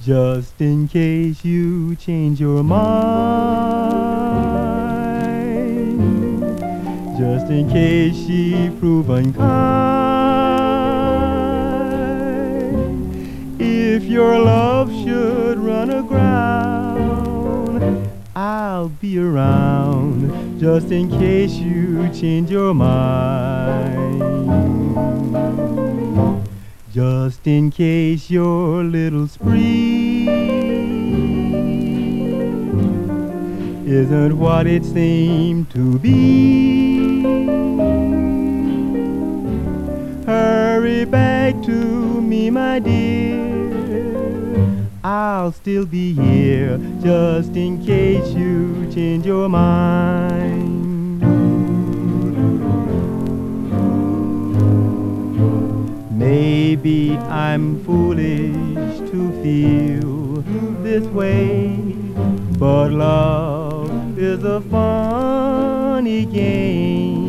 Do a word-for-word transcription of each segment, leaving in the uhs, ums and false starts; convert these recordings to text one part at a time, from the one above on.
just in case you change your mind, just in case she prove unkind. If your love should run aground, I'll be around, just in case you change your mind. Just in case your little spree isn't what it seemed to be, hurry back to me, my dear. I'll still be here, just in case you change your mind. Maybe I'm foolish to feel this way, but love is a funny game,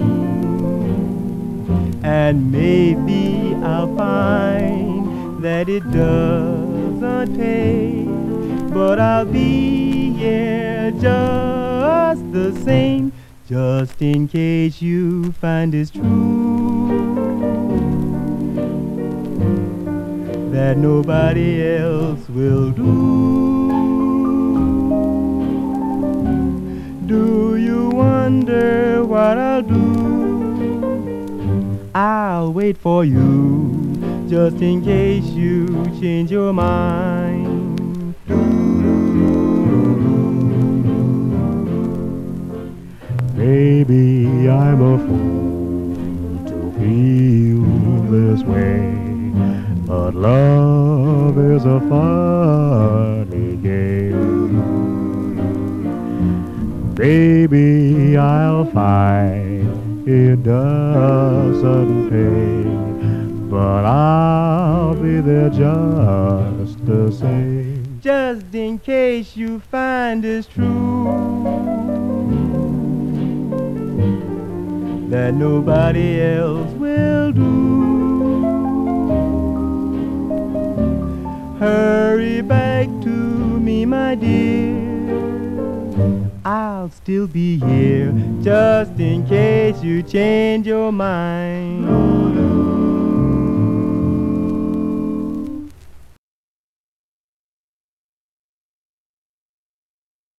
and maybe I'll find that it doesn't pay, but I'll be here just the same, just in case you find it's true that nobody else will do. Do you wonder what I'll do? I'll wait for you, just in case you change your mind. Maybe I'm a fool to feel this way, but love is a funny game. Baby, I'll find it doesn't pay, but I'll be there just the same, just in case you find it's true that nobody else will do. Hurry back to me, my dear. I'll still be here, just in case you change your mind.